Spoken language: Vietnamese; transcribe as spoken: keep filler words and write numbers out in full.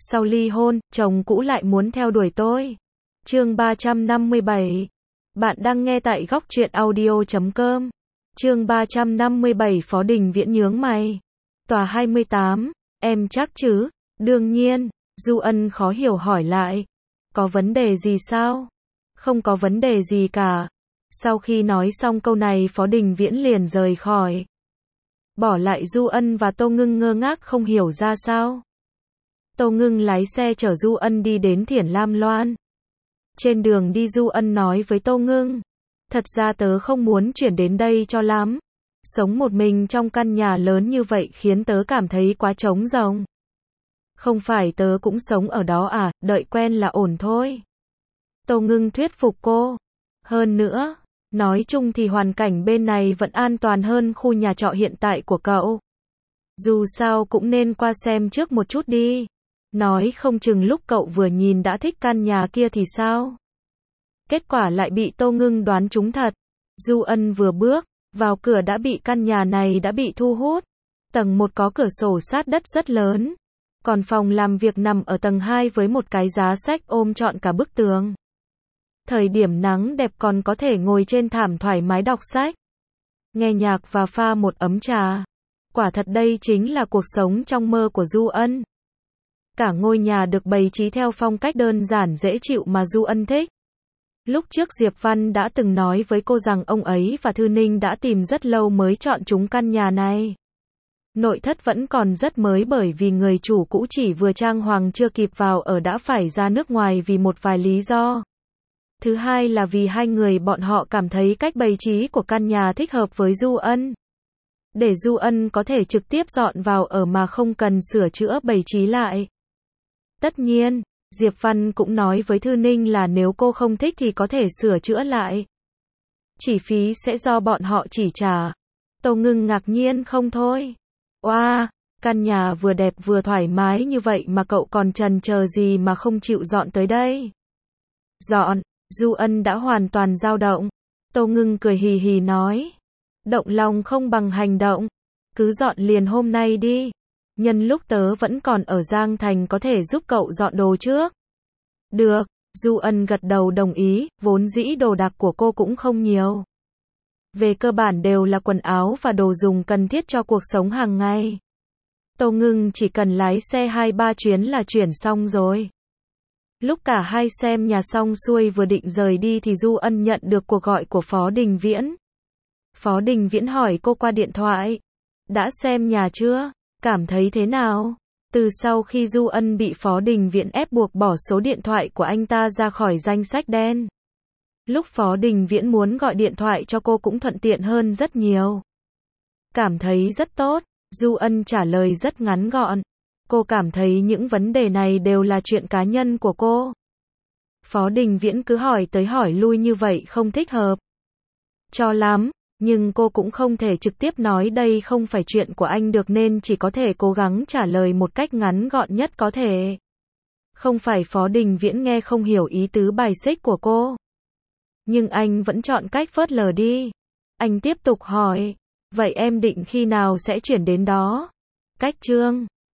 Sau ly hôn, chồng cũ lại muốn theo đuổi tôi. Chương ba trăm năm mươi bảy. Bạn đang nghe tại góc truyện audio chấm com. Chương ba trăm năm mươi bảy. Phó Đình Viễn nhướng mày. Tòa hai mươi tám, em chắc chứ? Đương nhiên. Du Ân khó hiểu hỏi lại. Có vấn đề gì sao? Không có vấn đề gì cả. Sau khi nói xong câu này, Phó Đình Viễn liền rời khỏi. Bỏ lại Du Ân và Tô Ngưng ngơ ngác không hiểu ra sao. Tô Ngưng lái xe chở Du Ân đi đến Thiển Lam Loan. Trên đường đi Du Ân nói với Tô Ngưng. Thật ra tớ không muốn chuyển đến đây cho lắm. Sống một mình trong căn nhà lớn như vậy khiến tớ cảm thấy quá trống rỗng. Không phải tớ cũng sống ở đó à, đợi quen là ổn thôi. Tô Ngưng thuyết phục cô. Hơn nữa, nói chung thì hoàn cảnh bên này vẫn an toàn hơn khu nhà trọ hiện tại của cậu. Dù sao cũng nên qua xem trước một chút đi. Nói không chừng lúc cậu vừa nhìn đã thích căn nhà kia thì sao? Kết quả lại bị Tô Ngưng đoán trúng thật. Du Ân vừa bước vào cửa đã bị căn nhà này đã bị thu hút. Tầng một có cửa sổ sát đất rất lớn. Còn phòng làm việc nằm ở tầng hai với một cái giá sách ôm trọn cả bức tường. Thời điểm nắng đẹp còn có thể ngồi trên thảm thoải mái đọc sách, nghe nhạc và pha một ấm trà. Quả thật đây chính là cuộc sống trong mơ của Du Ân. Cả ngôi nhà được bày trí theo phong cách đơn giản dễ chịu mà Du Ân thích. Lúc trước Diệp Văn đã từng nói với cô rằng ông ấy và Thư Ninh đã tìm rất lâu mới chọn chúng căn nhà này. Nội thất vẫn còn rất mới bởi vì người chủ cũ chỉ vừa trang hoàng chưa kịp vào ở đã phải ra nước ngoài vì một vài lý do. Thứ hai là vì hai người bọn họ cảm thấy cách bày trí của căn nhà thích hợp với Du Ân. Để Du Ân có thể trực tiếp dọn vào ở mà không cần sửa chữa bày trí lại. Tất nhiên, Diệp Văn cũng nói với Thư Ninh là nếu cô không thích thì có thể sửa chữa lại. Chỉ phí sẽ do bọn họ chỉ trả. Tô Ngưng ngạc nhiên không thôi. Oa, wow, căn nhà vừa đẹp vừa thoải mái như vậy mà cậu còn chần chờ gì mà không chịu dọn tới đây? Dọn, Du Ân đã hoàn toàn dao động. Tô Ngưng cười hì hì nói. Động lòng không bằng hành động. Cứ dọn liền hôm nay đi. Nhân lúc tớ vẫn còn ở Giang Thành có thể giúp cậu dọn đồ trước. Được, Du Ân gật đầu đồng ý, vốn dĩ đồ đạc của cô cũng không nhiều. Về cơ bản đều là quần áo và đồ dùng cần thiết cho cuộc sống hàng ngày. Tô Ngưng chỉ cần lái xe hai ba chuyến là chuyển xong rồi. Lúc cả hai xem nhà xong xuôi vừa định rời đi thì Du Ân nhận được cuộc gọi của Phó Đình Viễn. Phó Đình Viễn hỏi cô qua điện thoại. Đã xem nhà chưa? Cảm thấy thế nào? Từ sau khi Du Ân bị Phó Đình Viễn ép buộc bỏ số điện thoại của anh ta ra khỏi danh sách đen. Lúc Phó Đình Viễn muốn gọi điện thoại cho cô cũng thuận tiện hơn rất nhiều. Cảm thấy rất tốt, Du Ân trả lời rất ngắn gọn. Cô cảm thấy những vấn đề này đều là chuyện cá nhân của cô. Phó Đình Viễn cứ hỏi tới hỏi lui như vậy không thích hợp cho lắm, nhưng cô cũng không thể trực tiếp nói đây không phải chuyện của anh được nên chỉ có thể cố gắng trả lời một cách ngắn gọn nhất có thể. Không phải Phó Đình Viễn nghe không hiểu ý tứ bài xích của cô. Nhưng anh vẫn chọn cách phớt lờ đi. Anh tiếp tục hỏi, vậy em định khi nào sẽ chuyển đến đó? Cách Trương